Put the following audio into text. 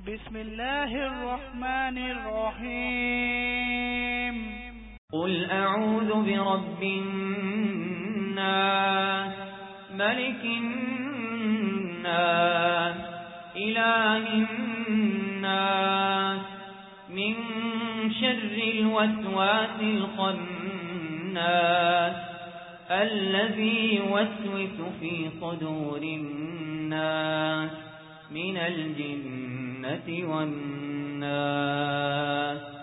بسم الله الرحمن الرحيم قل أعوذ برب الناس ملك الناس إله الناس من شر الوسواس الخناس الذي يوسوس في صدور الناس من الجنة والناس